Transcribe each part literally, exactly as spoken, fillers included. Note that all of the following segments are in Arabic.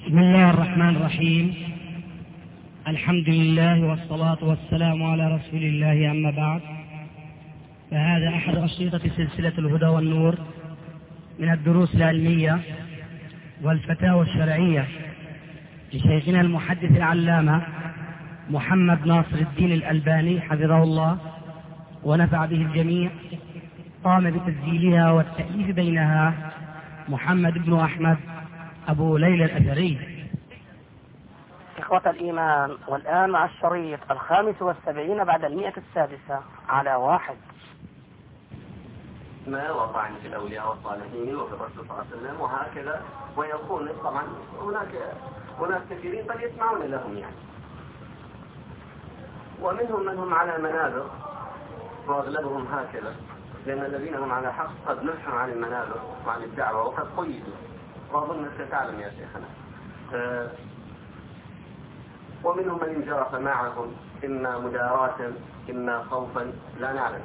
بسم الله الرحمن الرحيم. الحمد لله والصلاة والسلام على رسول الله، أما بعد، فهذا أحد أشرطة سلسلة الهدى والنور من الدروس العلمية والفتاوى الشرعية لشيخنا المحدث العلامة محمد ناصر الدين الألباني حفظه الله ونفع به الجميع. قام بتسجيلها والتأليف بينها محمد بن أحمد أبو ليلى الأثري. إخوة الإيمان، والآن مع الشريط الخامس والسبعين بعد المئة السادسة على واحد. ما وطعن في الأولياء والصالحين وفي الرسول صلى الله عليه وسلم وهكذا، ويقول طبعا هناك هناك كثيرين قد يسمعون لهم يعني، ومنهم من هم على منابر وأغلبهم هكذا، لأن الذين هم على حق قد نحوا عن المنابر وعن الدعوة وقد قيدوا، وأظنك تعلم يا شيخنا. أه ومنهم من انجرف معهم إما مداراة إما خوفا، لا نعلم.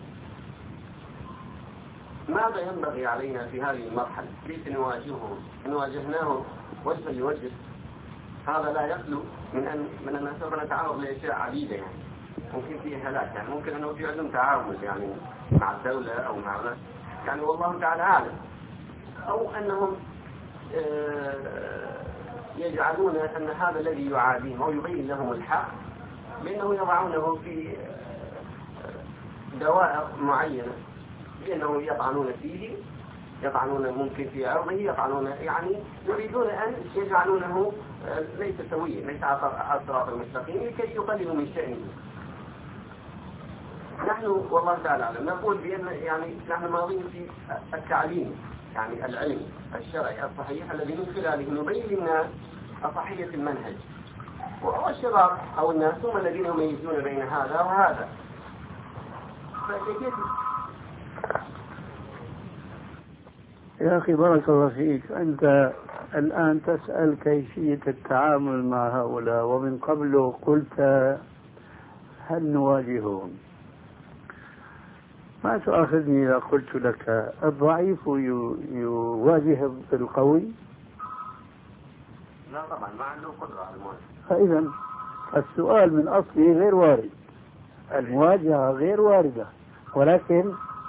ماذا ينبغي علينا في هذه المرحلة؟ كيف نواجههم؟ إن واجهناهم وجها لوجه هذا لا يخلو من أن من أن سوف نتعرض لأشياء عديدة، يعني ممكن فيه هلاك، يعني ممكن أنه في عدم تعاون يعني مع الدولة أو مع الناس، يعني والله تعالى أعلم، أو أنهم يجعلون أن هذا الذي يعاديهم أو يبين لهم الحق بأنه يضعونه في دوائر معينة، بأنه يطعنون فيه، يطعنون ممكن في عرضه، يطعنون، يعني يريدون أن يجعلونه ليس سويا، ليس على الصراط المستقيم، لكي يقللوا من شأنه. نحن والله تعالى أعلم نقول بأن يعني نحن ماضين في التعليم، يعني العلم الشرعي الصحيح الذي من خلاله نبين للناس صحية المنهج، والشباب أو الناس هم الذين يميزون بين هذا وهذا. يا أخي بارك الله فيك، أنت الآن تسأل كيفية التعامل مع هؤلاء، ومن قبل قلت هل نواجههم؟ ما تؤاخذني إذا قلت لك الضعيف يواجه القوي؟ لا طبعا، ما عنده قدرة على المواجهة. فإذا السؤال من أصله غير وارد، المواجهة غير واردة، ولكن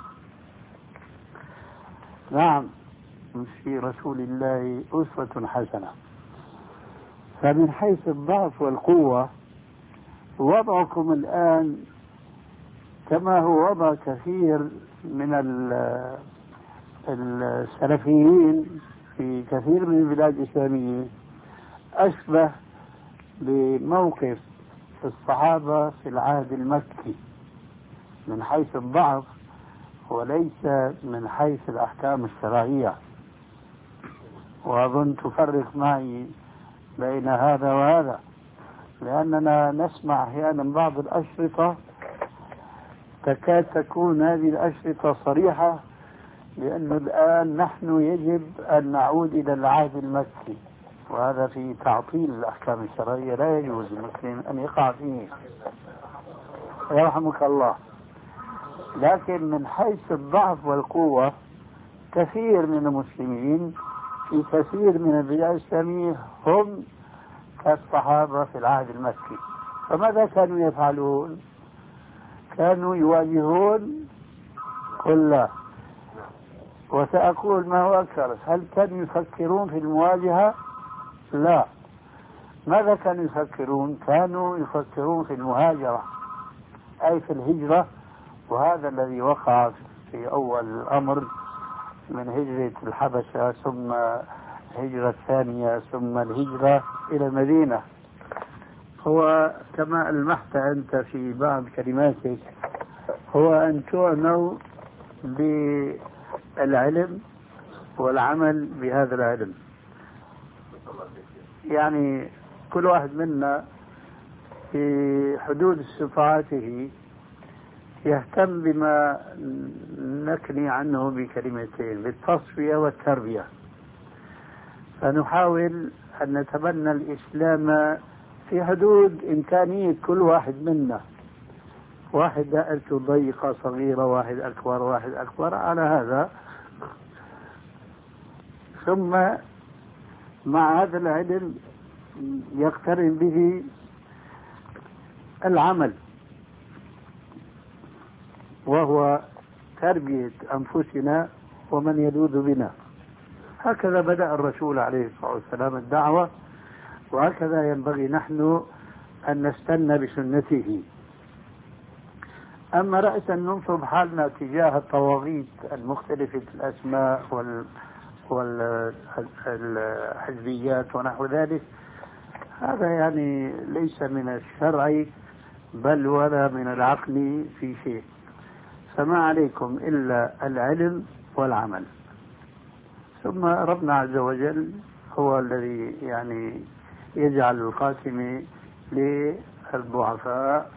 نعم في رسول الله أسوة حسنة. فمن حيث الضعف والقوة وضعكم الآن كما هو وضع كثير من السلفيين في كثير من البلاد الإسلامية، أشبه بموقف الصحابة في العهد المكي من حيث الضعف وليس من حيث الأحكام الشرعية. وأظن تفرق معي بين هذا وهذا، لأننا نسمع أحيانا بعض الأشرطة تكاد تكون هذه الأشرطة صريحة لأنه الآن نحن يجب أن نعود إلى العهد المكي، وهذا في تعطيل الأحكام الشرعية لا يجوز المسلم أن يقع فيه، يرحمك الله. لكن من حيث الضعف والقوة كثير من المسلمين في كثير من البلاد الإسلامية هم كالصحابة في العهد المكي. فماذا كانوا يفعلون؟ كانوا يواجهون كله. وسأقول ما هو أكثر، هل كانوا يفكرون في المواجهة؟ لا. ماذا كانوا يفكرون؟ كانوا يفكرون في المهاجرة، أي في الهجرة، وهذا الذي وقع في أول الأمر من هجرة الحبشة ثم الهجرة الثانية ثم الهجرة إلى المدينة. هو كما ألمحت أنت في بعض كلماتك هو أن تعنوا بالعلم والعمل بهذا العلم. يعني كل واحد منا في حدود استطاعته يهتم بما نكني عنه بكلمتين، بالتصفية والتربية، فنحاول أن نتبنى الإسلام في حدود إمكانية كل واحد منا. واحد دائرته ضيقة صغيرة، واحد أكبر، واحد أكبر، على هذا. ثم مع هذا العلم يقترن به العمل، وهو تربية أنفسنا ومن يلوذ بنا. هكذا بدأ الرسول عليه الصلاة والسلام الدعوة، وهكذا ينبغي نحن أن نستنى بسنته. أما رأسا ننصب حالنا تجاه الطواغيت المختلفة الأسماء وال والحزبيات ونحو ذلك، هذا يعني ليس من الشرع بل ولا من العقل في شيء. فما عليكم إلا العلم والعمل. ثم ربنا عز وجل هو الذي يعني يجعل الخاتم للضعفاء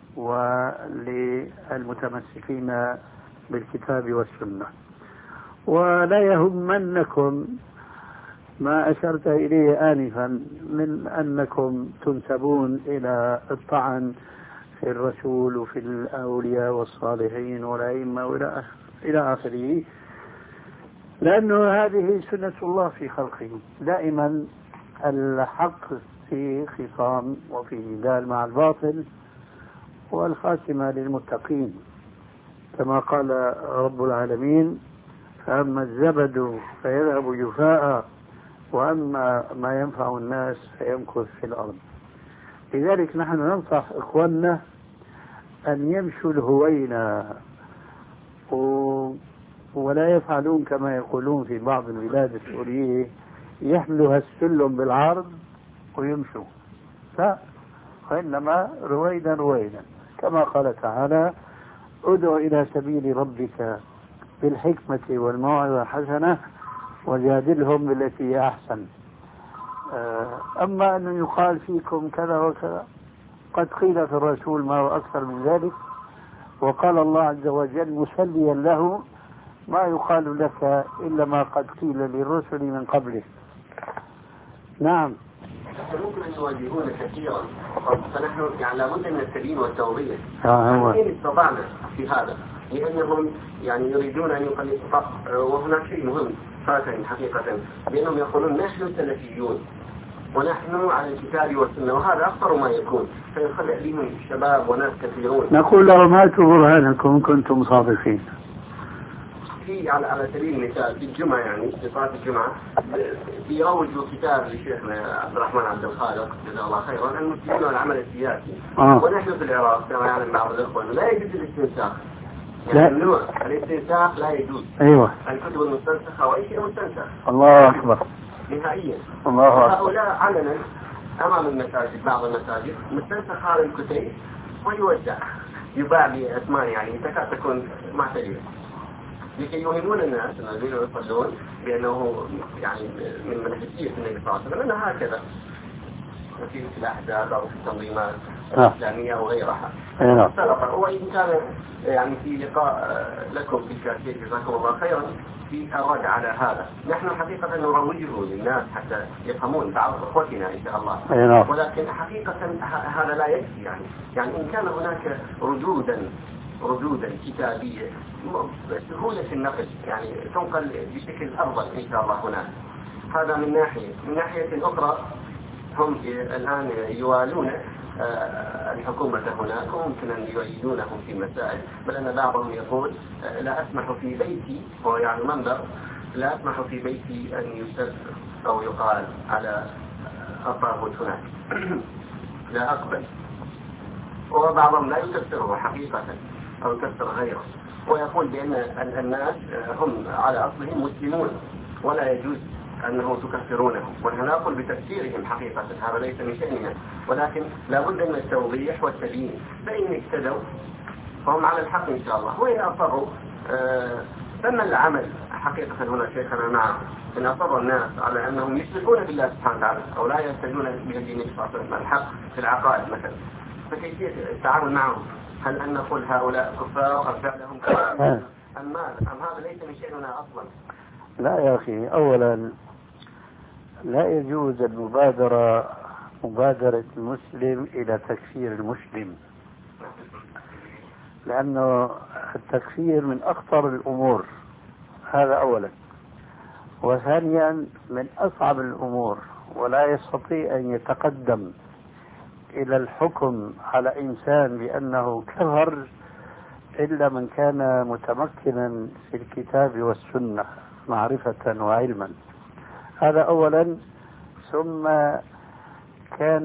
وللمتمسكين بالكتاب والسنة. ولا يهمنكم ما أشرت إليه آنفا من أنكم تنسبون إلى الطعن في الرسول وفي الأولياء والصالحين والأئمة وإلى إلى آخره، لأنه هذه سنة الله في خلقه. دائما الحق في خصام وفي جدال مع الباطل، والخاتمة للمتقين كما قال رب العالمين: فأما الزبد فيذهب جفاء وأما ما ينفع الناس فيمكث في الأرض. لذلك نحن ننصح إخواننا أن يمشوا الهوينة ولا يفعلون كما يقولون في بعض البلاد السورية، يحملوا هالسلم بالعرض ويمشوا، لا، وإنما رويدا رويدا، كما قال تعالى: ادع إلى سبيل ربك بالحكمة والموعظة الحسنة وجادلهم بالتي هي أحسن. أما أن يقال فيكم كذا وكذا، قد قيل في الرسول ما هو أكثر من ذلك، وقال الله عز وجل مسليا له: ما يقال لك إلا ما قد قيل للرسل من قبلك. نعم. ممكن أن يواجهون كثيرا، فنحن يعني لابد من التبيين والتوضيح. آه إن استطعنا في هذا، لأنهم يعني يريدون أن يقلدوا. وهناك شيء مهم فاتن حقيقة، بأنهم يقولون نحن سلفيون ونحن على الكتاب والسنة، وهذا أخطر ما يكون، فيخلع لهم شباب وناس كثيرون. نقول لهم هاتوا برهانكم كنتم صادقين. في على على سبيل المثال في الجمعة، يعني في صلاة الجمعة بيروجوا كتاب لشيخنا عبد الرحمن عبد الخالق جزاه الله خيرا: المسلمون والعمل السياسي. آه. ونحن في العراق كما يعلم بعض الإخوة لا يجوز الاستنساخ، يعني ممنوع الاستنساخ، لا يجوز. أيوة. الكتب المستنسخة وأي شيء مستنسخ. الله أكبر. نهائيا. الله أكبر. هؤلاء علنا أمام المساجد، بعض المساجد مستنسخ هذا الكتب ويوزع، يباع بأثمان يعني تكاد تكون معتدلة، لكي يوهمون الناس الذين يصلون بأنه يعني من منهجية النبي صلى الله عليه وسلم، أنها هكذا في الأحداث أو في التنظيمات الإسلامية وغيرها. وإن كان يعني في لقاء لكم في الكاشية جزاكم الله خيرا في الرد على هذا، نحن حقيقة نروجه للناس حتى يفهمون بعض أخوتنا إن شاء الله، ولكن حقيقة هذا لا يكفي. يعني يعني إن كان هناك ردودا ردودا كتابية سهولة النقل، يعني تنقل بشكل أفضل إن شاء الله هناك. هذا من ناحية. من ناحية أخرى هم الآن يوالون الحكومة هناك وممكن أن يؤيدونهم في مسائل، بل أن بعضهم يقول: لا أسمح في بيتي، هو يعني منبر، لا أسمح في بيتي أن يسب أو يقال على الطاغوت هناك. لا أقبل. وبعضهم لا يكفره حقيقة أو يكفر غيره، ويقول بأن الناس هم على أصلهم مسلمون ولا يجوز أنه تكفرونهم، ونحن نقول بتفسيرهم حقيقة، هذا ليس من شأننا، ولكن لابد من التوضيح والتبيين. فإن اهتدوا فهم على الحق إن شاء الله، وإن أصروا ثم العمل حقيقة. هنا شيخنا معه إن أصر الناس على أنهم يشركون بالله سبحانه وتعالى أو لا يهتدون بهدي النبي صلى الله عليه وسلم الحق في العقائد مثلا، فكيفية التعامل معهم؟ هل أن نقول هؤلاء كفار أم فعلهم كفار أم ماذا؟ أم هذا ليس من شأننا أصلا؟ لا يا أخي، أولا لا يجوز المبادرة مبادرة المسلم إلى تكفير المسلم، لأنه التكفير من أخطر الأمور، هذا أولا. وثانيا من أصعب الأمور، ولا يستطيع أن يتقدم إلى الحكم على إنسان بأنه كفر إلا من كان متمكنا في الكتاب والسنة معرفة وعلما. هذا أولا. ثم كان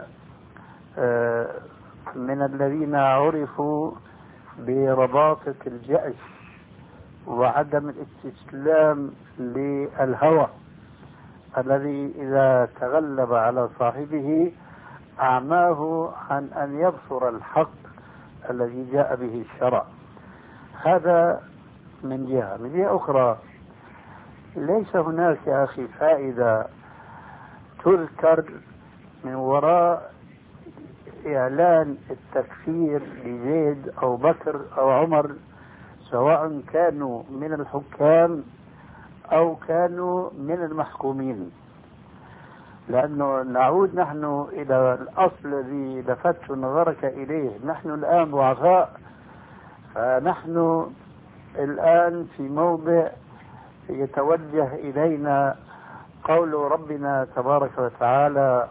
من الذين عرفوا برباطة الجأش وعدم الاستسلام للهوى الذي إذا تغلب على صاحبه أعماه عن أن يبصر الحق الذي جاء به الشرع. هذا من جهة. من جهة أخرى، ليس هناك يا أخي فائدة تذكر من وراء إعلان التكفير لزيد أو بكر أو عمر، سواء كانوا من الحكام أو كانوا من المحكومين، لأنه نعود نحن إلى الأصل الذي لفت نظرك إليه. نحن الآن ضعفاء، فنحن الآن في موضع يتوجه إلينا قول ربنا تبارك وتعالى: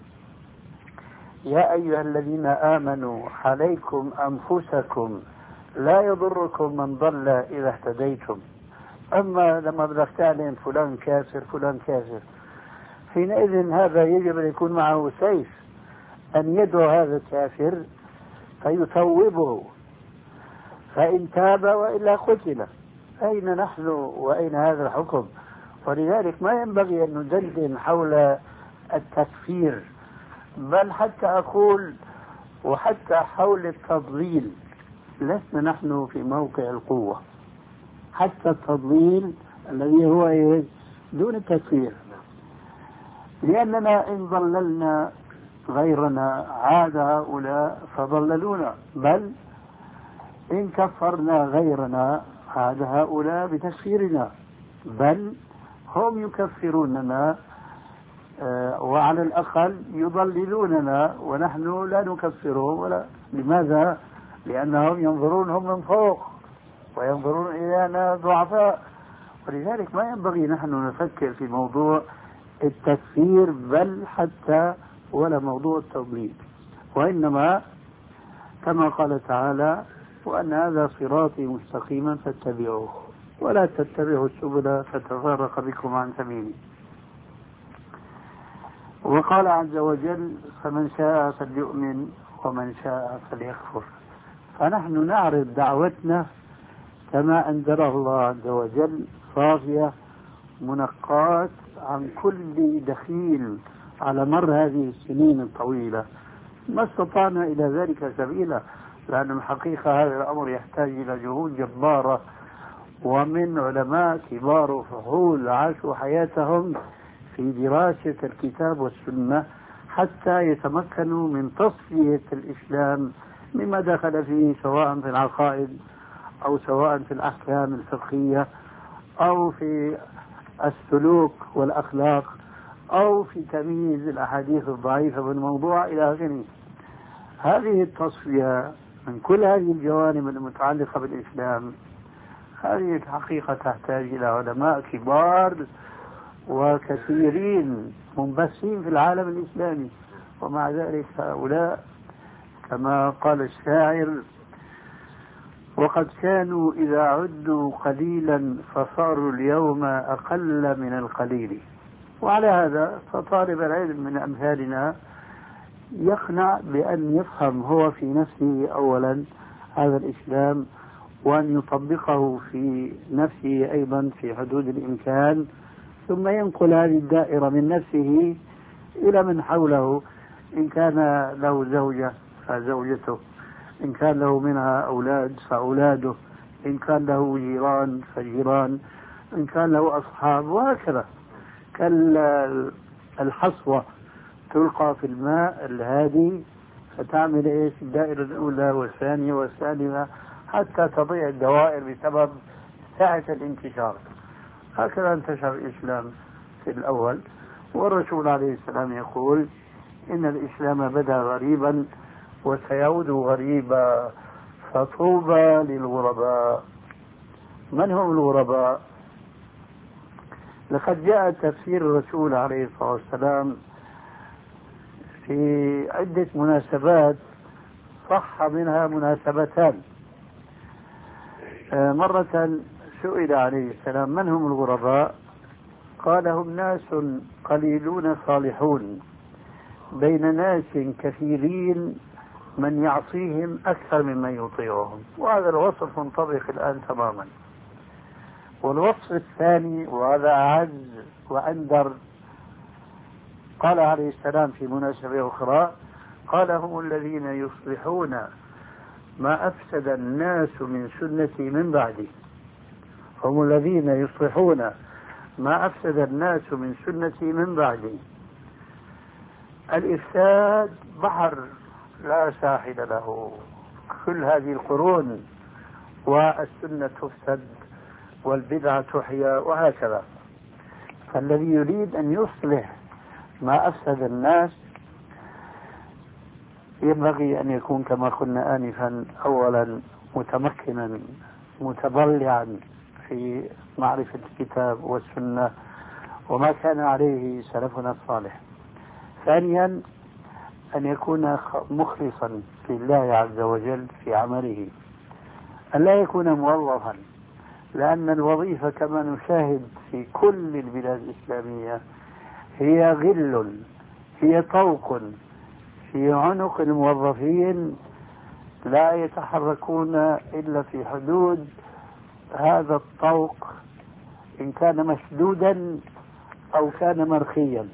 يا أيها الذين آمنوا عليكم أنفسكم لا يضركم من ضل إذا اهتديتم. أما لما بدك تعلن فلان كافر فلان كافر، حينئذ هذا يجب أن يكون معه سيف أن يدعو هذا الكافر فيثوبه، فإن تاب وإلا قتل. أين نحن وأين هذا الحكم؟ ولذلك ما ينبغي أن ندندن حول التكفير، بل حتى أقول وحتى حول التضليل لسنا نحن في موقع القوة. حتى التضليل الذي هو دون التكفير، لأننا إن ضللنا غيرنا عاد هؤلاء فضللونا، بل إن كفرنا غيرنا عاد هؤلاء بتكفيرنا، بل هم يكفروننا وعلى الأقل يضللوننا ونحن لا نكفرهم. ولا لماذا؟ لأنهم ينظرون هم من فوق وينظرون إلينا ضعفاء. ولذلك ما ينبغي نحن نفكر في موضوع التكفير بل حتى ولا موضوع التضليل، وإنما كما قال تعالى: وأن هذا صراطي مستقيما فاتبعوه ولا تتبعوا السبل فتفرق بكم عن سبيله. وقال عز وجل: فمن شاء فليؤمن ومن شاء فليكفر. فنحن نعرض دعوتنا كما أنزلها الله عز وجل صافية منقاة عن كل دخيل على مر هذه السنين الطويلة. ما استطعنا إلى ذلك سبيلا، لأن الحقيقة هذا الأمر يحتاج إلى جهود جبارة، ومن علماء كبار وفحول عاشوا حياتهم في دراسة الكتاب والسنة حتى يتمكنوا من تصفية الإسلام مما دخل فيه، سواء في العقائد أو سواء في الأحكام الفقهية أو في السلوك والأخلاق أو في تمييز الأحاديث الضعيفة بالموضوع إلى آخره. هذه التصفية من كل هذه الجوانب المتعلقة بالإسلام، هذه الحقيقة تحتاج إلى علماء كبار وكثيرين منبثين في العالم الإسلامي. ومع ذلك هؤلاء كما قال الشاعر: وقد كانوا إذا عدوا قليلا فصاروا اليوم أقل من القليل. وعلى هذا فطالب العلم من أمثالنا يقنع بأن يفهم هو في نفسه أولا هذا الإسلام، وأن يطبقه في نفسه أيضا في حدود الإمكان، ثم ينقل هذه الدائرة من نفسه إلى من حوله. إن كان له زوجة فزوجته، إن كان له منها أولاد فأولاده، إن كان له جيران فجيران، إن كان له أصحاب، وهكذا كالحصوة تلقى في الماء الهادي فتعمل إيش الدائرة الأولى والثانية والثالثة حتى تضيع الدوائر بسبب سعة الانتشار. هكذا انتشر الإسلام في الأول، والرسول عليه السلام يقول: إن الإسلام بدأ غريبا وسيعود غريبا فطوبى للغرباء. من هم الغرباء؟ لقد جاء تفسير الرسول عليه الصلاة والسلام في عدة مناسبات صح منها مناسبتان. مرة سئل عليه السلام من هم الغرباء؟ قال هم ناس قليلون صالحون بين ناس كثيرين من يعصيهم أكثر ممن يطيعهم. وهذا الوصف منطبق الآن تماما. والوصف الثاني وهذا أعز وأندر، قال عليه السلام في مناسبة أخرى قال هم الذين يصلحون ما أفسد الناس من سنتي من بعدي. هم الذين يصلحون ما أفسد الناس من سنتي من بعدي. الإفساد بحر لا ساحل له، كل هذه القرون والسنة تفسد والبدعة تحيا وهكذا. فالذي يريد أن يصلح ما أفسد الناس ينبغي أن يكون كما قلنا آنفا أولا متمكنا متضلعا في معرفة الكتاب والسنة وما كان عليه سلفنا الصالح. ثانيا أن يكون مخلصا لله عز وجل في عمله، أن لا يكون موظفا، لأن الوظيفة كما نشاهد في كل البلاد الإسلامية هي غل، هي طوق في عنق الموظفين لا يتحركون إلا في حدود هذا الطوق، إن كان مشدودا أو كان مرخيا.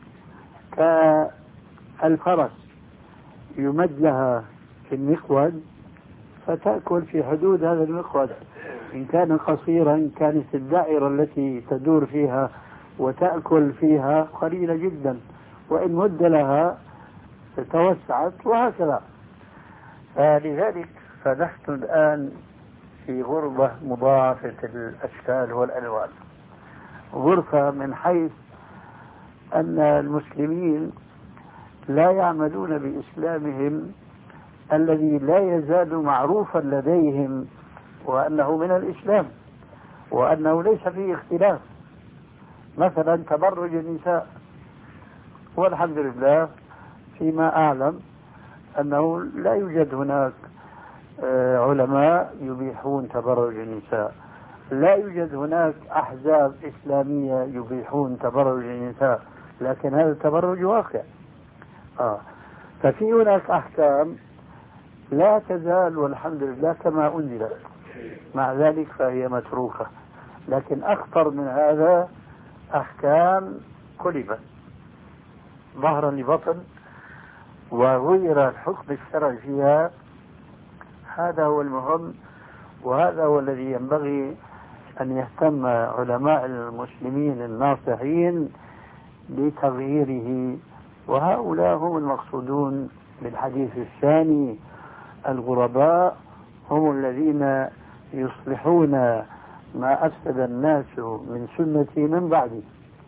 كالفرس يمد لها في المقود فتأكل في حدود هذا المقود، إن كان قصيرا كانت الدائرة التي تدور فيها وتأكل فيها قليلة جدا، وإن مد لها توسعت وهكذا. فلذلك فنحن الآن في غربة مضاعفة الأشكال والألوان. غرفة من حيث أن المسلمين لا يعملون بإسلامهم الذي لا يزال معروفا لديهم وأنه من الإسلام وأنه ليس فيه اختلاف. مثلا تبرج النساء، والحمد لله فيما أعلم أنه لا يوجد هناك علماء يبيحون تبرج النساء، لا يوجد هناك أحزاب إسلامية يبيحون تبرج النساء، لكن هذا التبرج واقع. آه. ففي هناك أحكام لا تزال والحمد لله كما أنزلت، مع ذلك فهي متروكة. لكن أخطر من هذا أحكام قلبت ظهرا لبطن وغير الحكم الشرعي فيها. هذا هو المهم، وهذا هو الذي ينبغي أن يهتم علماء المسلمين الناصحين بتغييره، وهؤلاء هم المقصودون بالحديث الثاني. الغرباء هم الذين يصلحون ما أفسد الناس من سنتي من بعدي.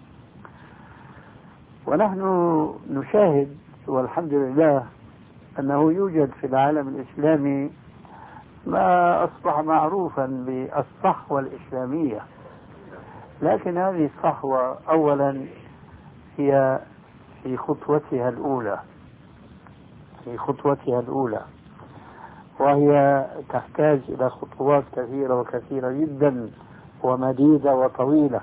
ونحن نشاهد والحمد لله أنه يوجد في العالم الإسلامي ما أصبح معروفا بالصحوة الإسلامية، لكن هذه الصحوة أولا هي في خطوتها الأولى في خطوتها الأولى وهي تحتاج إلى خطوات كثيرة وكثيرة جدا ومديدة وطويلة.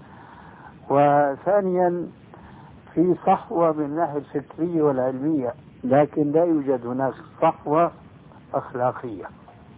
وثانيا في صحوة من الناحية الفكرية والعلمية، لكن لا يوجد هناك صحوة أخلاقية.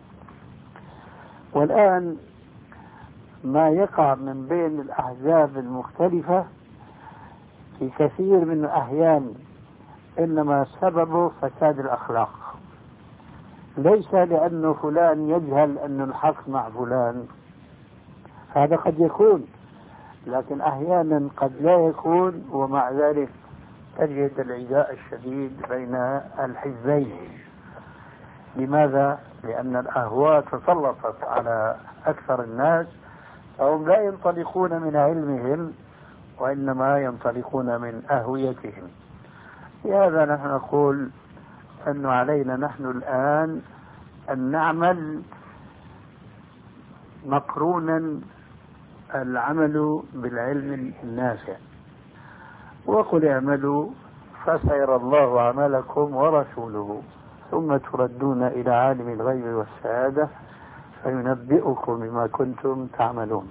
والآن ما يقع من بين الأحزاب المختلفة في كثير من الأحيان إنما سببه فساد الأخلاق، ليس لأنه فلان يجهل أن الحق مع فلان، هذا قد يكون، لكن أحيانا قد لا يكون، ومع ذلك تجد العداء الشديد بين الحزبين. لماذا؟ لأن الأهواء تسلطت على أكثر الناس، فهم لا ينطلقون من علمهم وإنما ينطلقون من أهويتهم. لهذا نحن نقول أن علينا نحن الآن أن نعمل مقرونا العمل بالعلم النافع. وقل اعملوا فسيرى الله عملكم ورسوله ثم تردون إلى عالم الغيب والشهادة فينبئكم بما كنتم تعملون.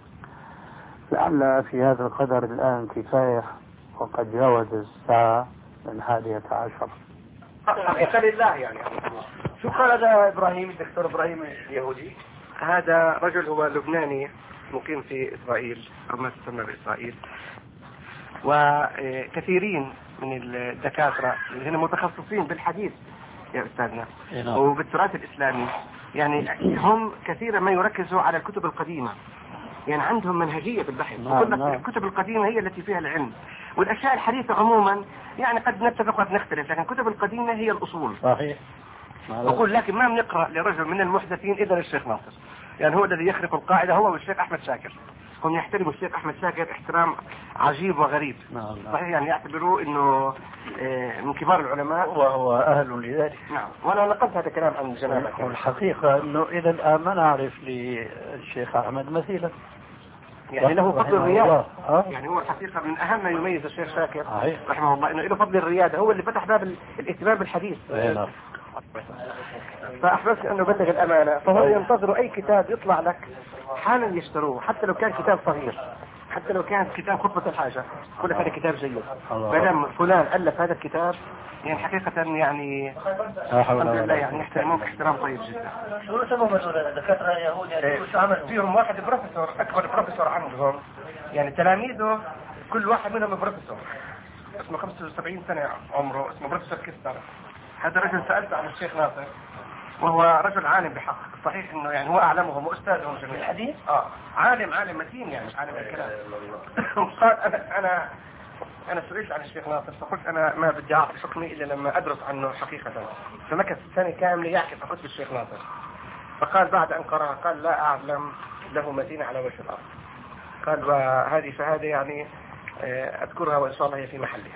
لعل في هذا القدر الآن كفاية، وقد جاوز الساعة الحادية عشر. حقيقة لله يعني. شو قال هذا إبراهيم الدكتور إبراهيم اليهودي؟ هذا رجل هو لبناني مقيم في إسرائيل أو ما تسمى بإسرائيل، وكثيرين من الدكاترة اللي هم متخصصين بالحديث يا أستاذنا وبالتراث الإسلامي، يعني هم كثيرا ما يركزوا على الكتب القديمة، يعني عندهم منهجية بالبحث. وكل الكتب القديمة هي التي فيها العلم، والأشياء الحديثة عموما يعني قد نتفق وقد نختلف، لكن الكتب القديمة هي الأصول. صحيح. أقول لكن ما بنقرأ لرجل من المحدثين إلا الشيخ ناصر، يعني هو الذي يخرق القاعدة، هو والشيخ أحمد شاكر. هم يحترموا الشيخ أحمد شاكر احترام عجيب وغريب. صحيح، يعني يعتبروه إنه من كبار العلماء وهو أهل لذلك. نعم، وأنا نقلت هذا الكلام عن الجناب. والحقيقة إنه إذا الآن ما نعرف للشيخ أحمد مثيلا، يعني له فضل الريادة. يعني هو الحقيقة من أهم ما يميز الشيخ شاكر رحمه الله إنه له فضل الريادة، هو اللي فتح باب الاهتمام بالحديث. فأحببت أنه بلغ الأمانة، فهو ينتظر أي كتاب يطلع لك حالا يشتروه، حتى لو كان كتاب صغير، حتى لو كان كتاب خطبة الحاجة، كل هذا كتاب جيد. مادام فلان ألف هذا الكتاب يعني حقيقة يعني الحمد لله يعني يحترموك احترام طيب جدا. شو سبب الدكاترة اليهود يعني شو عملوا؟ فيهم واحد بروفيسور، أكبر بروفيسور عندهم، يعني تلاميذه كل واحد منهم بروفيسور، اسمه خمسة وسبعين سنة عمره، اسمه بروفيسور كيستر. هذا رجل سألته عن الشيخ ناصر، وهو رجل عالم بحق. صحيح انه يعني هو اعلمهم واستاذهم جميع الحديث، اه عالم عالم متين يعني عالم الكلام. قال انا انا انا سئلت عن الشيخ ناصر فقلت انا ما بدي اعطي حكمي الا لما ادرس عنه حقيقة. فمكث سنة كاملة يحكي عن كتب الشيخ ناصر، فقال بعد ان قرأ قال لا اعلم له متين على وجه الارض. قال وهذه فهذه يعني اذكرها وان شاء الله هي في محلها.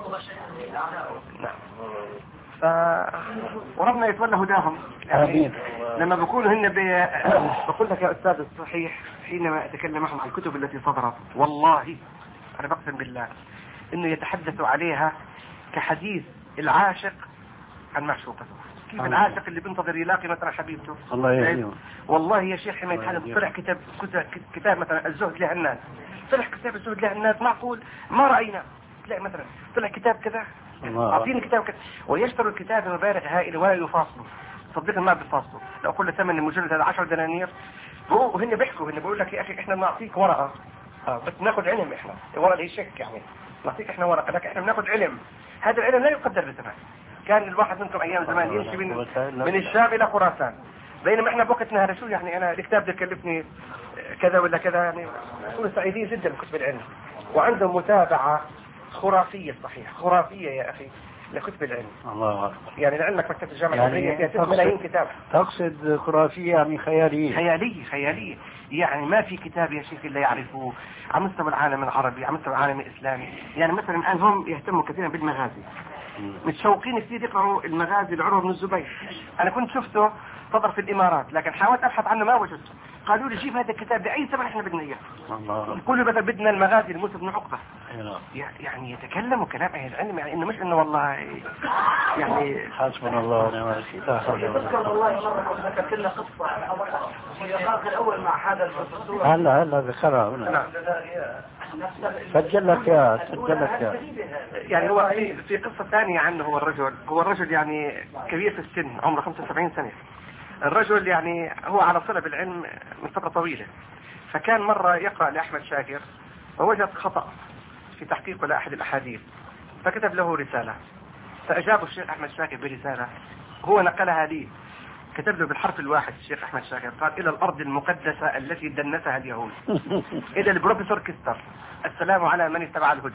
نعم. ف... وربنا يتولى هداهم يعني. لما بقولوا هن بي... بقول لك يا أستاذ الصحيح حينما أتكلم معهم عن الكتب التي صدرت، والله أنا بقسم بالله إنه يتحدثوا عليها كحديث العاشق عن معشوقته. كيف العاشق اللي بينتظر يلاقي مثلا حبيبته. الله يهديه. والله يا شيخ حين يتحدث طلع كتاب كتاب مثلا الزهد له الناس، طلع كتاب الزهد له الناس معقول ما رأينا. تلاقي مثلا طلع كتاب كذا أعطيني كتاب كذا، ويشتروا الكتاب بمبالغ هائلة ولا يفاصلوا. صدقني ما بيفاصلوا، لو كل ثمن المجلد هذا عشر دنانير. وهن بيحكوا هن بيقول لك يا أخي إحنا بنعطيك ورقة آه بس ناخذ علم. إحنا الورقة هي شك يعني نعطيك إحنا ورقة لكن إحنا بناخذ علم. هذا العلم لا يقدر بثمن. كان الواحد منكم أيام زمان يمشي من من الشام إلى خراسان، بينما إحنا بوقتنا هذا شو يعني أنا الكتاب ده كلفني كذا ولا كذا، يعني يكونوا سعيدين جدا بكتب العلم وعندهم متابعة خرافية. صحيح خرافية يا أخي لكتب العلم. الله أكبر. يعني لعلمك مكتبة الجامعة الأمريكية فيها ستة ملايين كتاب. تقصد خرافية يعني خيالية؟ خيالية خيالية يعني ما في كتاب يا شيخ إلا يعرفوه على مستوى العالم العربي على مستوى العالم الإسلامي. يعني مثلا الآن هم يهتموا كثيرا بالمغازي، متشوقين كثير يقرأوا المغازي لعروة بن الزبير. أنا كنت شفته صدر في الإمارات لكن حاولت أبحث عنه ما وجدته. قالوا لي جيب هذا الكتاب بأي ثمن احنا بدنا إياه. يقولوا بدل بدنا المغازي لموسى بن عقبة. يعني يتكلموا كلام أهل العلم، يعني إنه مش إنه والله يعني حسبنا الله ونعم الوكيل. والله مرة ذكرت لنا قصة في اللقاء الأول مع هذا البروفيسور. هلا هلا ذكرها هنا. سجل لك يا سجل لك يا. يعني هو في في قصة ثانية عنه. هو الرجل هو الرجل يعني كبير في السن عمره خمسة وسبعين سنة. الرجل يعني هو على صلة بالعلم من فترة طويلة، فكان مرة يقرأ لأحمد شاكر ووجد خطأ في تحقيقه لأحد الأحاديث فكتب له رسالة، فأجابه الشيخ أحمد شاكر برسالة هو نقلها لي. كتب له بالحرف الواحد الشيخ أحمد شاكر قال إلى الأرض المقدسة التي دنسها اليهود إلى البروفيسور كيستر السلام على من اتبع الهدى.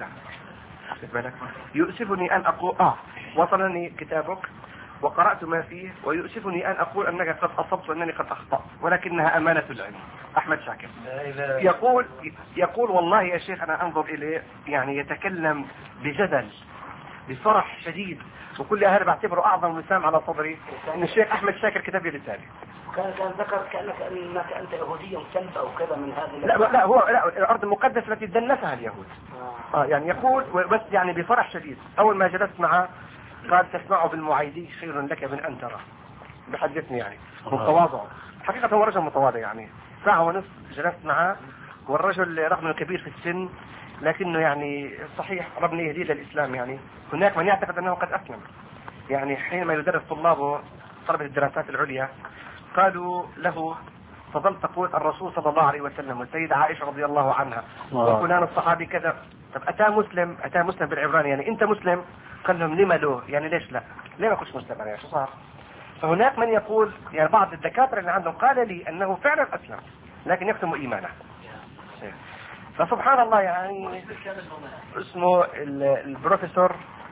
يؤسفني أن أقول آه وصلني كتابك وقرأت ما فيه ويؤسفني أن أقول أنك قد أصبت وأنني قد أخطأت ولكنها أمانة العلم. أحمد شاكر يقول يقول والله يا شيخ أنا أنظر إليه يعني يتكلم بجدل بصرح شديد وكل أهل بعتبره أعظم وسام على صدري أن الشيخ أحمد شاكر كتب لي رسالة كان كان ذكر كأنك أنك أنت يهودي مسلب أو كذا من هذه. لا لا هو لا الأرض المقدسة التي دنسها اليهود. آه. آه يعني يقول بس يعني بفرح شديد أول ما جلست معه قال تسمعه بالمعايدي خير لك من أن ترى. بحدثني يعني متواضع حقيقة هو رجل متواضع يعني ساعة ونصف جلست معه والرجل رغم انه كبير في السن لكنه يعني صحيح ربنا يهديه للإسلام. يعني هناك من يعتقد أنه قد أسلم يعني حينما يدرس طلابه طلبة الدراسات العليا قالوا له فظل تقول الرسول صلى الله عليه وسلم والسيدة عائشة رضي الله عنها وفلان الصحابي كذا. طب أتى مسلم أتى مسلم بالعبراني يعني أنت مسلم؟ قال لهم لما له يعني ليش لا ليه ما كنتش مسلم يعني شو صار؟ فهناك من يقول يعني بعض الدكاترة اللي عندهم قال لي أنه فعلا أسلم لكن يكتم إيمانه. فسبحان الله يعني اسمه البروفيسور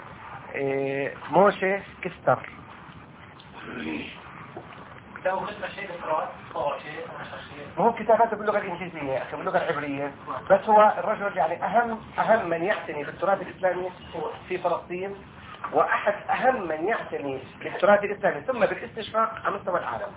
موشي كستر. هو كتاباته باللغة الإنجليزية باللغة العبرية بس هو الرجل يعني أهم أهم من يعتني بالتراث الإسلامي في فلسطين وأحد أهم من يعتني بالتراث الإسلامي ثم بالاستشفاء على مستوى العالم.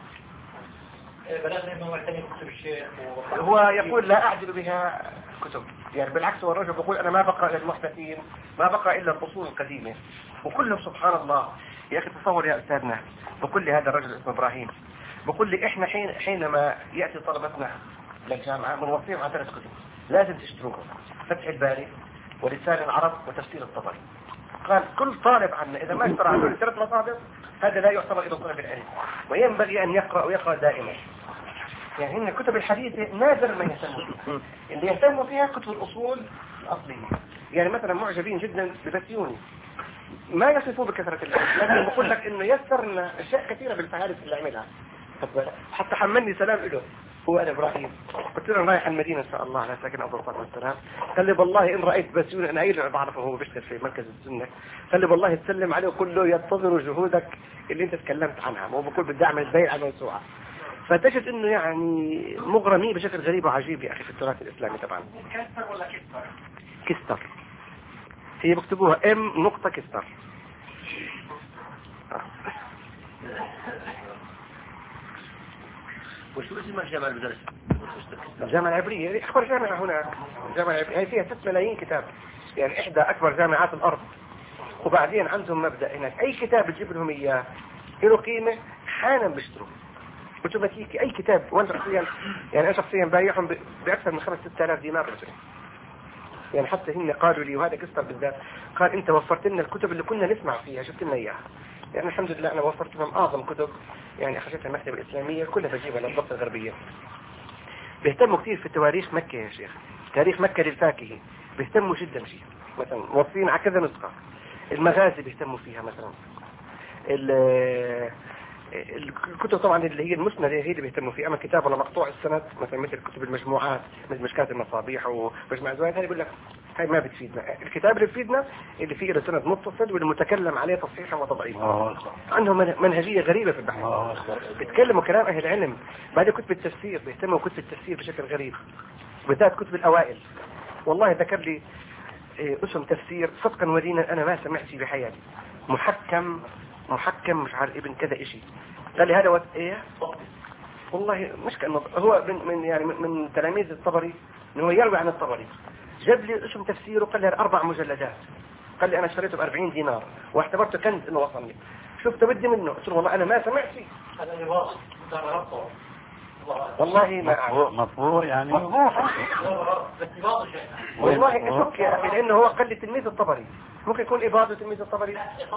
هو يقول لا أعجب بها كتب يعني بالعكس هو الرجل بيقول أنا ما بقرأ إلا المحدثين ما بقرأ إلا الأصول القديمة وكلهم سبحان الله. يا أخي تصور يا أستاذنا بقول لي هذا الرجل اسمه إبراهيم بقول لي إحنا حين حينما يأتي طلبتنا للجامعة بنوصيهم على ثلاث كتب لازم تشتروهم فتح الباري ولسان العرب وتفسير الطبري. قال كل طالب عنا إذا ما اشترى عنه ثلاث مصادر هذا لا يعتبر إلى طلب العلم وينبغي أن يقرأ ويقرأ دائما. يعني إن الكتب الحديثة نادر ما يهتموا فيها اللي يهتموا فيها كتب الأصول الأصلية. يعني مثلا معجبين جدا ببسيوني ما يصفوه بكثرة العلم لكن بقول لك إنه يسرنا أشياء كثيرة بالفهارس اللي عملها حتى حملني سلام له هو أنا إبراهيم قلت له رايح المدينة إن شاء الله على ساكن أبو الفضل والسلام. قال لي والله إن رأيت بسيوني أنا أيضا بعرفه هو بيشتغل في مركز السنة قال لي والله تسلم عليه وقل له ينتظر جهودك اللي أنت تكلمت عنها هو بقول بدي أعمل البيع موسوعة. فتجد إنه يعني مغرمين بشكل غريب وعجيب يا أخي في التراث الإسلامي. طبعا كستر ولا كستر؟ كستر هي بكتبوها ام نقطة كستر. وشو اسم الجامعة المدرسة؟ الجامعة العبرية أكبر جامعة هنا الجامعة العبرية هي فيها ستة ملايين كتاب يعني إحدى أكبر جامعات الأرض. وبعدين عندهم مبدأ هناك أي كتاب تجيب لهم إياه له قيمة حالا بيشتروا اوتوماتيكي أي كتاب. وأنا شخصيا يعني أنا شخصيا بايعهم بأكثر من خمس ستة آلاف دينار مثلا. يعني حتى هن قالوا لي وهذا كستر بالذات قال أنت وفرت لنا الكتب اللي كنا نسمع فيها شفت لنا إياها. يعني الحمد لله أنا وفرت لهم أعظم كتب يعني أخذتها المكتبة الإسلامية كلها بجيبها للضبط الغربية. بيهتموا كثير في تواريخ مكة يا شيخ تاريخ مكة للفاكهي بيهتموا جدا فيه مثلا موصين على كذا نسخة. المغازي بيهتموا فيها مثلا. الكتب طبعا اللي هي المسندة هي اللي بيهتموا فيها. أما كتاب ولا مقطوع السند مثلا مثل كتب المجموعات مثل مشكات المصابيح ومجمع الزوايد هذه يقول لك هاي ما بتفيدنا. الكتاب اللي بيفيدنا اللي فيه له سند متصل والمتكلم عليه تصحيحا وتضعيفا. عندهم منهجية غريبة في البحث بيتكلموا كلام أهل العلم. بعد كتب التفسير بيهتموا كتب التفسير بشكل غريب بالذات كتب الأوائل. والله ذكر لي اسم تفسير صدقا ودينا أنا ما سمعت فيه بحياتي محكم محكم مش عارف ابن كذا إشي. قال لي هذا وقت إيه والله مش كأنه هو من, من يعني من تلاميذ الطبري إنه هو يروي عن الطبري. جاب لي اسم تفسيره قال لي أربع مجلدات. قال لي أنا اشتريته بأربعين دينار واعتبرته كنز إنه وصلني. شفت بدي منه قلت له والله أنا ما سمعت فيه. والله ما مطبوع يعني مطبوع والله اشك يا اخي لانه هو قال لي تلميذ الطبري ممكن يكون اباضه تلميذ الطبري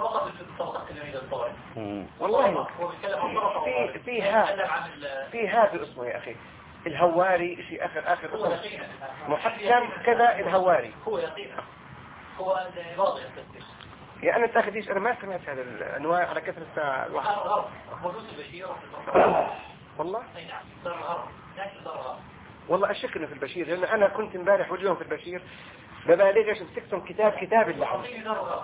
والله في في هذا في هذا اسمه يا اخي الهواري شيء اخر اخر اسمه محكم كذا الهواري هو يقينا هو الاباضه يا انا تاخذيش انا ما سمعت هذا الانواع على كثر الساعه الواحد والله والله أشك إنه في البشير لأن أنا كنت امبارح وجوهم في البشير ببالغش بتكتم كتاب كتاب اللي عندي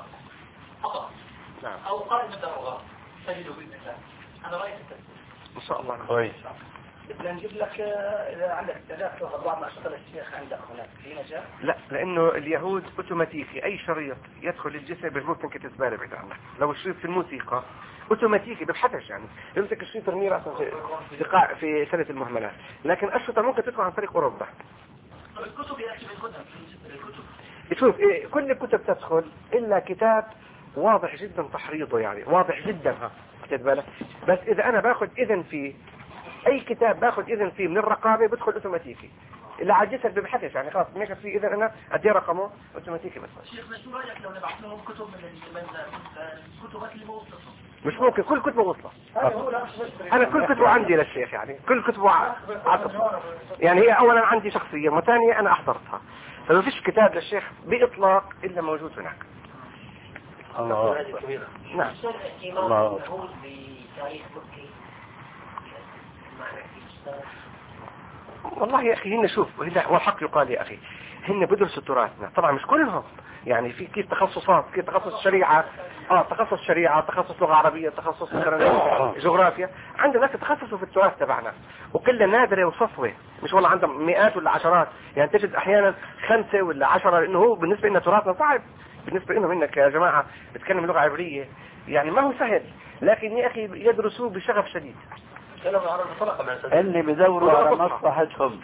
نعم أو قائمة درغة تجده بإذن الله أنا رأيت التفسير ما شاء الله كويس بدنا نجيب لك اذا عندك استعداد تاخذ بعض مشاكل الشيخ عندك هناك في مجال؟ لا، لانه اليهود اوتوماتيكي اي شريط يدخل الجسم بيربط انك تزباله بعيد عنك. لو الشريط في الموسيقى اوتوماتيكي ببحثش، يعني يمسك الشريط يرميه راسا في في قاع في سله المهملات، لكن الشرطه ممكن تدخل عن طريق اوروبا. الكتب يا اخي الكتب الكتب شوف إيه، كل الكتب تدخل الا كتاب واضح جدا تحريضه، يعني واضح جدا ها خدت بالك. بس اذا انا باخذ اذن فيه اي كتاب باخذ اذن فيه من الرقابه بدخل اوتوماتيكي، اللي على الجسد ببحثش يعني خلاص ماشي فيه اذا انا ادي رقمه اوتوماتيكي بس. شيخنا شو رايك لو نبعث لهم كتب من من الكتبات اللي موصلتهم؟ مش ممكن كل كتبه وصله. انا كل كتبه عندي للشيخ، يعني كل كتبه عطف. يعني هي اولا عندي شخصيه، وثانيا انا احضرتها، فما فيش كتاب للشيخ باطلاق الا موجود هناك. الله نعم. الله والله يا اخي هن شوف والحق يقال يا اخي هن بدرسوا تراثنا طبعا مش كلهم، يعني في كيف تخصصات، كيف تخصص شريعه اه تخصص شريعه، تخصص لغه عربيه، تخصص جغرافيا، عندنا ناس تخصصوا في التراث تبعنا وكلها نادره وصفوه، مش والله عندهم مئات ولا عشرات، يعني تجد احيانا خمسه ولا عشرة، لانه هو بالنسبه لنا تراثنا صعب، بالنسبه لهم انك يا جماعه بتكلم لغه عبريه يعني ما هو سهل، لكن يا اخي يدرسوه بشغف شديد. اللي بدوروا على مصلحتهم.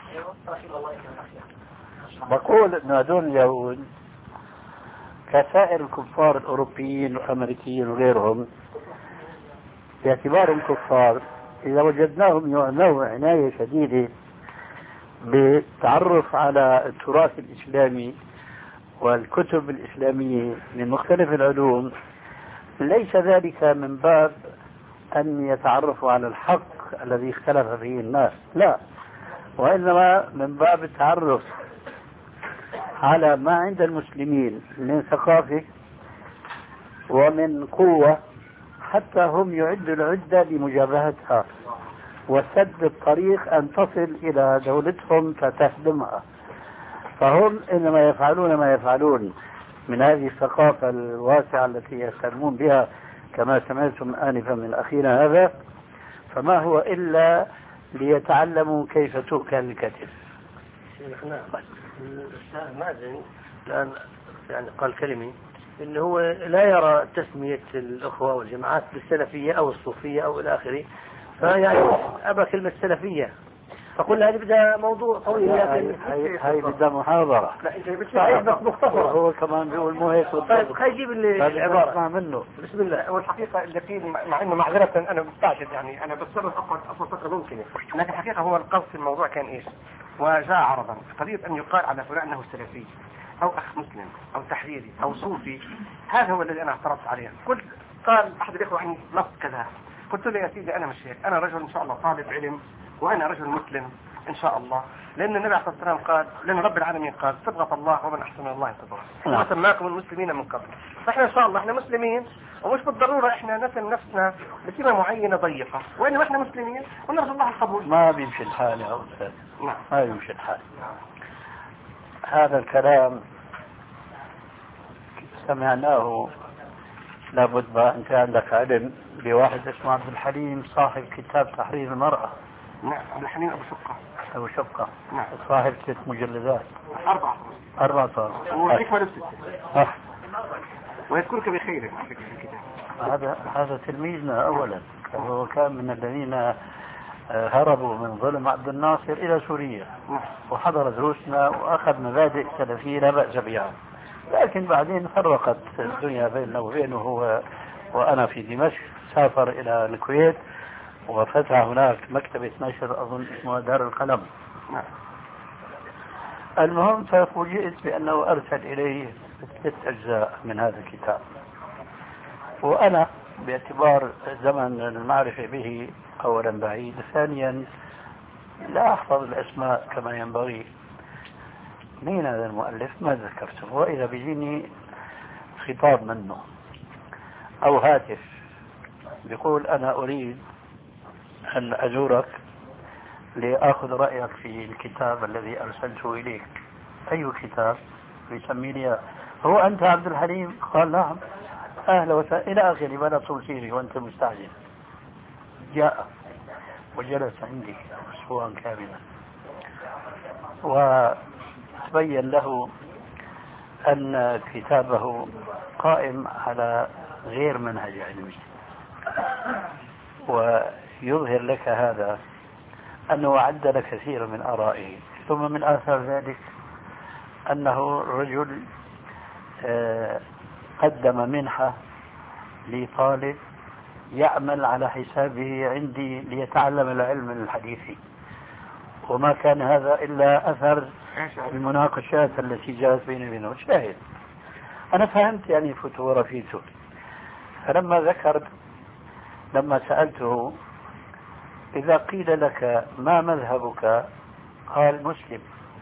بقول انه هذول اليهود كسائر الكفار الاوروبيين والامريكيين وغيرهم باعتبارهم كفار، اذا وجدناهم يعنوا عناية شديدة بالتعرف على التراث الاسلامي والكتب الاسلامية من مختلف العلوم، ليس ذلك من باب ان يتعرفوا على الحق الذي اختلف فيه الناس، لا، وإنما من باب التعرف على ما عند المسلمين من ثقافة ومن قوة، حتى هم يعدوا العدة لمجابهتها وسد الطريق أن تصل إلى دولتهم فتهدمها. فهم إنما يفعلون ما يفعلون من هذه الثقافة الواسعة التي يهتمون بها كما سمعتم آنفا من أخينا هذا، فما هو إلا ليتعلموا كيف تؤكل الكتف. شيخنا الأستاذ مازن الآن يعني قال كلمة إنه هو لا يرى تسمية الأخوة والجماعات بالسلفية أو الصوفية أو إلى آخره، فيعني أبى كلمة سلفية، فقل هذه بدها موضوع طويل. هاي هاي بدها محاضرة. لا أنت بتشرح بس مختصر. هو كمان بيقول مو هيك. طيب خلي يجيب العبارة. اسمع منه. بسم الله. والحقيقة اللي فيه مع إنه معذرة أنا مستعجل، يعني أنا بتصرف أقعد أصلا فترة ممكنة، لكن الحقيقة هو القصد في الموضوع كان إيش؟ وجاء عرضا قضية أن يقال على فلان أنه سلفي أو أخ مسلم أو تحريري أو صوفي، هذا هو الذي أنا اعترضت عليه. قلت قال أحد الإخوة عني لفظ كذا، قلت له يا سيدي أنا مش هيك، أنا رجل إن شاء الله طالب علم وأنا رجل مسلم إن شاء الله، لأن النبي عليه الصلاة والسلام قال، لأن رب العالمين قال صبغة الله ومن أحسن من الله صبغة، وسماكم المسلمين من قبل، فإحنا إن شاء الله إحنا مسلمين، ومش بالضرورة إحنا نسم نفسنا بصفة معينة ضيقة، وإنما إحنا مسلمين ونرجو الله القبول. ما بيمشي الحال يا أستاذ. نعم. ما بيمشي الحال. هذا الكلام سمعناه لابد ما أنت عندك علم بواحد اسمه عبد الحليم صاحب كتاب تحرير المرأة. نعم. عبد الحليم أبو شقة. أبو شقة. نعم. صاحب ست مجلدات. أربعة. أربعة صار. ويكمل ستة. ويذكرك بخير في الكتاب. هذا هذا تلميذنا أولا، هو كان من الذين هربوا من ظلم عبد الناصر إلى سوريا وحضر دروسنا وأخذ مبادئ سلفية لا بأس بها، لكن بعدين فرقت الدنيا بيننا وبينه هو وأنا في دمشق، سافر إلى الكويت وفتح هناك مكتبة نشر أظن اسمها دار القلم. المهم ففوجئت بأنه أرسل إليه ست أجزاء من هذا الكتاب، وأنا باعتبار زمن المعرفة به أولا بعيد، ثانيا لا أحفظ الأسماء كما ينبغي، مين هذا المؤلف ما ذكرته، وإذا بيجيني خطاب منه أو هاتف بيقول أنا أريد أن أزورك لأخذ رأيك في الكتاب الذي أرسلته إليك. أي كتاب؟ بيسميني هو أنت عبد الحليم؟ قال نعم. أهلا وسهلا إلى آخره، بلا طول سيري وأنت مستعجل. جاء وجلس عندي أسبوعا كاملا، وتبين له أن كتابه قائم على غير منهج علمي، ويظهر لك هذا أنه عدل كثيرا من آرائه. ثم من آثار ذلك أنه رجل قدم منحة لطالب يعمل على حسابه عندي ليتعلم العلم الحديثي، وما كان هذا إلا أثر المناقشات التي جاءت بيني وبينه. شاهد أنا فهمت يعني فتوى رفيته. فلما ذكر لما سألته إذا قيل لك ما مذهبك قال مسلم،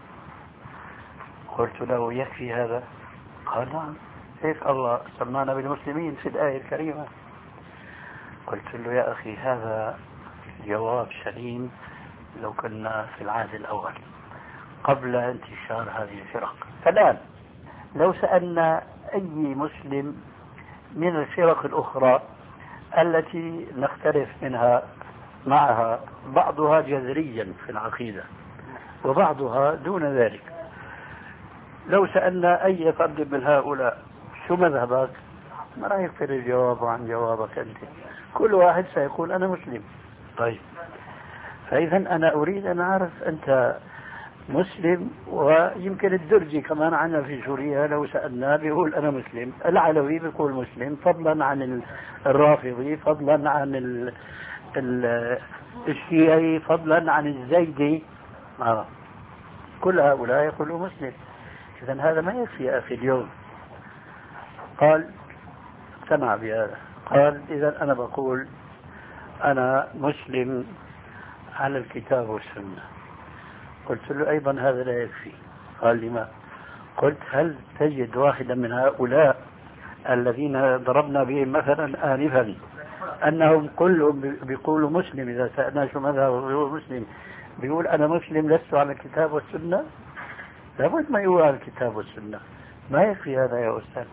قلت له يكفي هذا؟ قال نعم، هيك الله سمانا بالمسلمين في الآية الكريمة. قلت له يا أخي هذا جواب سليم لو كنا في العهد الأول قبل انتشار هذه الفرق. فالآن لو سألنا أي مسلم من الفرق الأخرى التي نختلف منها معها بعضها جذريا في العقيدة وبعضها دون ذلك، لو سألنا أي فرد من هؤلاء شو مذهبك، ما راح يختلف الجواب عن جوابك أنت، كل واحد سيقول أنا مسلم. طيب فإذا أنا أريد أن أعرف أنت مسلم، ويمكن الدرجي كمان عنا في سوريا لو سألنا بيقول أنا مسلم، العلوي بيقول مسلم، فضلا عن الرافضي، فضلا عن ال ال الشيعي، فضلا عن الزيدي، آه. كل هؤلاء يقولوا مسلم. إذن هذا ما يكفي يا أخي اليوم. قال سمع بهذا، قال إذا أنا بقول أنا مسلم على الكتاب والسنة. قلت له أيضا هذا لا يكفي. قال لما؟ قلت هل تجد واحدا من هؤلاء الذين ضربنا بهم مثلا آنفا أنهم كلهم بيقولوا مسلم، إذا سألنا شو مذهبه بيقول مسلم، بيقول أنا مسلم لست على الكتاب والسنة؟ لابد ما يقول على الكتاب والسنة، ما يكفي هذا يا أستاذ.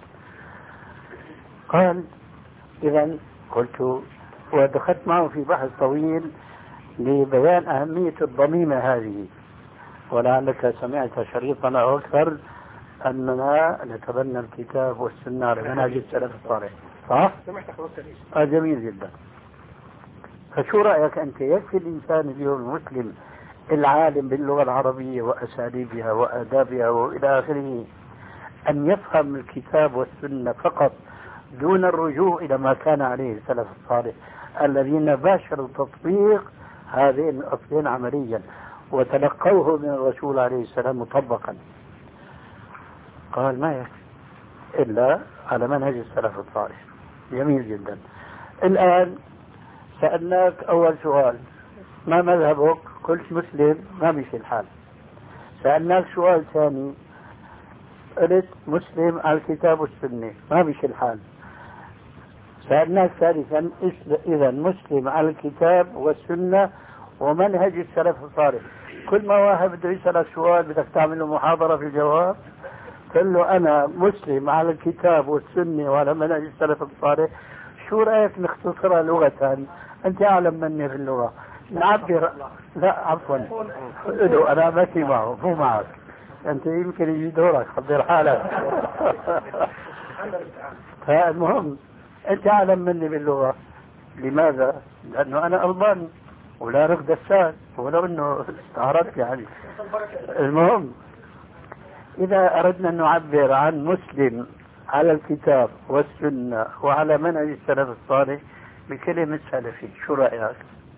قال إذا قلت، ودخلت معه في بحث طويل لبيان أهمية الضميمة هذه، ولعلك سمعت شريطنا أو أكثر أننا نتبنى الكتاب والسنة على منهج السلف الصالح، صح؟ آه جميل جدا. فشو رأيك أنت؟ يكفي الإنسان اليوم المسلم العالم باللغة العربية وأساليبها وآدابها وإلى آخره أن يفهم الكتاب والسنة فقط دون الرجوع إلى ما كان عليه السلف الصالح الذين باشروا تطبيق هذين الأصلين عمليا وتلقوه من الرسول عليه السلام مطبقا؟ قال ما يكفي إلا على منهج السلف الصالح. جميل جدا. الآن سألناك أول سؤال ما مذهبك؟ قلت مسلم، ما بيشي الحال. سألناك سؤال ثاني قلت مسلم على الكتاب والسنة، ما بيشي الحال. سألناك ثالثا إذا مسلم على الكتاب والسنة ومنهج السلف الصالح. كل ما واحد بده يسألك سؤال بدك تعمل له محاضرة في الجواب، قل له أنا مسلم على الكتاب والسنة وعلى منهج السلف الصالح. شو رأيك نختصرها لغة؟ أنت أعلم مني في اللغة. نعبر لا عفوا ادعو أنا ماشي معه مو معك، أنت يمكن يجي دورك حضر حالك. فالمهم أنت أعلم مني باللغة. لماذا؟ لأنه أنا ألباني ولا رغد الساد ولو أنه استعرضت يعني. المهم إذا أردنا أن نعبر عن مسلم على الكتاب والسنة وعلى منهج السلف الصالح بكلمة سلفي، شو رأيك؟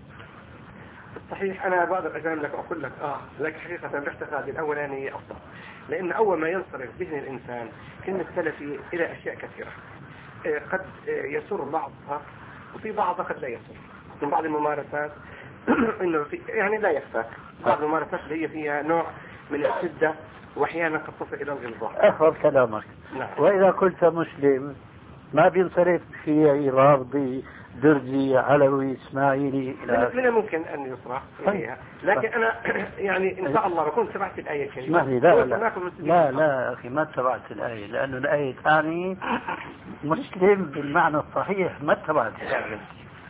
صحيح أنا بقدر أجامل لك وأقول لك آه لكن حقيقة باعتقادي الأولاني أفضل، لأن أول ما ينصرف ذهن الإنسان كلمة سلفي إلى أشياء كثيرة قد يسر بعضها وفي بعضها قد لا يسر. من بعض الممارسات إنه في يعني لا يخفاك بعض الممارسات اللي هي فيها نوع من الشدة وأحيانا قد تصل إلى الغلظة. أخذ كلامك. نعم. وإذا قلت مسلم ما بينصرف شيعي رافضي درزي علوي اسماعيلي الى من الممكن ان يصرح اليها، لكن انا يعني ان شاء الله بكون تبعت الايه الكريمه. لا لا لا لا لا اخي ما تبعت الايه، لانه الايه تعني مسلم بالمعنى الصحيح، ما تبعت الايه.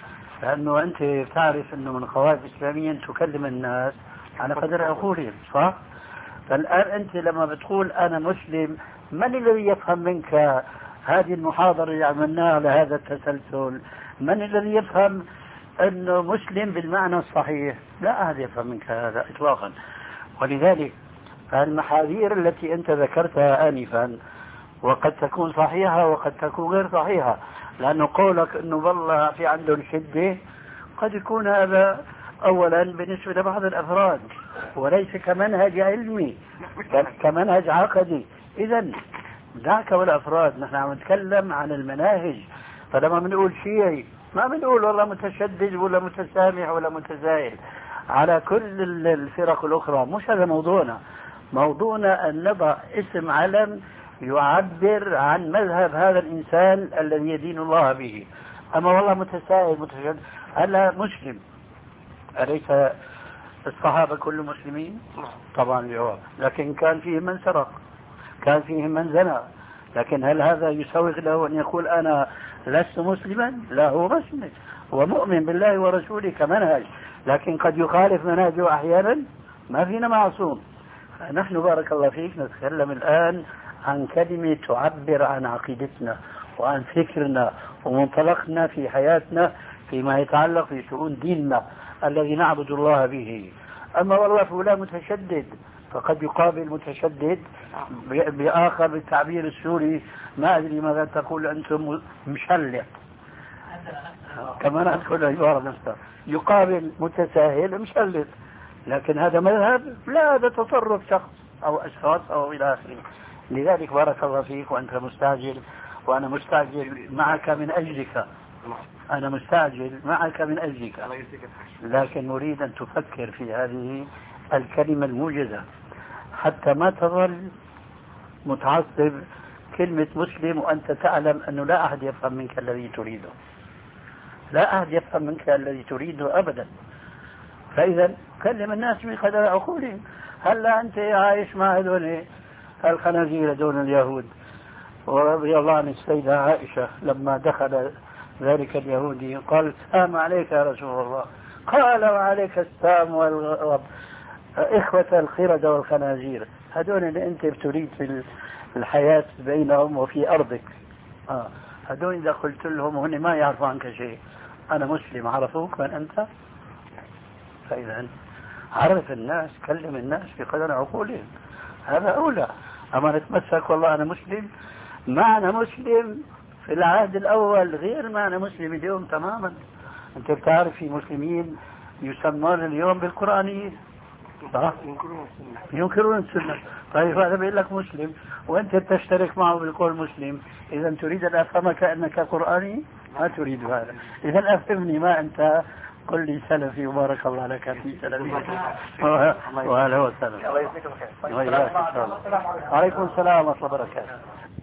لأنه أنت تعرف أنه من قواعد الإسلامية أن تكلم الناس على قدر عقولهم، صح؟ فالآن أنت لما بتقول أنا مسلم، من الذي يفهم منك هذه المحاضرة اللي عملناها على هذا التسلسل؟ من الذي يفهم أنه مسلم بالمعنى الصحيح؟ لا أحد يفهم منك هذا إطلاقا. ولذلك فالمحاذير التي أنت ذكرتها آنفا وقد تكون صحيحة وقد تكون غير صحيحة، لأنه قولك أنه والله في عندهم شدة قد يكون هذا أولا بالنسبة لبعض الأفراد وليس كمنهج علمي، كمنهج عقدي. إذا دعك والأفراد، نحن عم نتكلم عن المناهج. فلما بنقول شيعي ما بنقول والله متشدد ولا متسامح ولا متزايد على كل الفرق الأخرى، مش هذا موضوعنا. موضوعنا أن نضع اسم علم يعبر عن مذهب هذا الإنسان الذي يدين الله به. أما والله متساهل متشدد، هلا مسلم، أليس الصحابة كلهم مسلمين؟ طبعا الجواب. لكن كان فيهم من سرق، كان فيهم من زنى، لكن هل هذا يسوغ له أن يقول أنا لست مسلما؟ لا، هو مسلم، هو مؤمن بالله ورسوله كمنهج، لكن قد يخالف منهجه أحيانا، ما فينا معصوم. نحن بارك الله فيك نتكلم الآن عن كلمة تعبر عن عقيدتنا وعن فكرنا ومنطلقنا في حياتنا فيما يتعلق في شؤون ديننا الذي نعبد الله به. أما والله فلان متشدد، فقد يقابل متشدد بآخر بالتعبير السوري، ما أدري ماذا تقول أنتم، مشلع، كما نقول عبارة نفسها، يقابل متساهل مشلت. لكن هذا مذهب؟ لا، هذا تصرف شخص أو أشخاص أو إلى آخره. لذلك بارك الله فيك، وأنت مستعجل وأنا مستعجل معك من أجلك، أنا مستعجل معك من أجلك، لكن نريد أن تفكر في هذه الكلمة الموجزة حتى ما تظل متعصب كلمة مسلم وأنت تعلم أنه لا أحد يفهم منك الذي تريده، لا أحد يفهم منك الذي تريده أبدا. فإذا كلم الناس بقدر عقولهم. هلا أنت عايش مع هذول الخنازير دون اليهود، ورضي الله عن السيدة عائشة لما دخل ذلك اليهودي قال السلام عليك يا رسول الله، قال وعليك السلام والغضب، إخوة الخردة والخنازير، هذول اللي أنت بتريد في الحياة بينهم وفي أرضك، آه. هذول إذا قلت لهم هن ما يعرفوا عنك شيء، أنا مسلم، عرفوك من أنت؟ فإذا عرف الناس، كلم الناس بقدر عقولهم، هذا أولى. أما نتمسك والله أنا مسلم، معنى مسلم في العهد الأول غير معنى مسلم اليوم تماما. أنت بتعرف في مسلمين يسمون اليوم بالقرآنيين، ينكرون السنة. طيب هذا بيقول لك مسلم وأنت تشترك معه بالقول مسلم، إذا تريد أن أفهمك أنك قرآني؟ ما تريد هذا. إذا أفهمني ما أنت، قل لي سلفي وبارك الله لك في سلفي وأهلا وسهلا. عليكم السلام ورحمة الله وبركاته.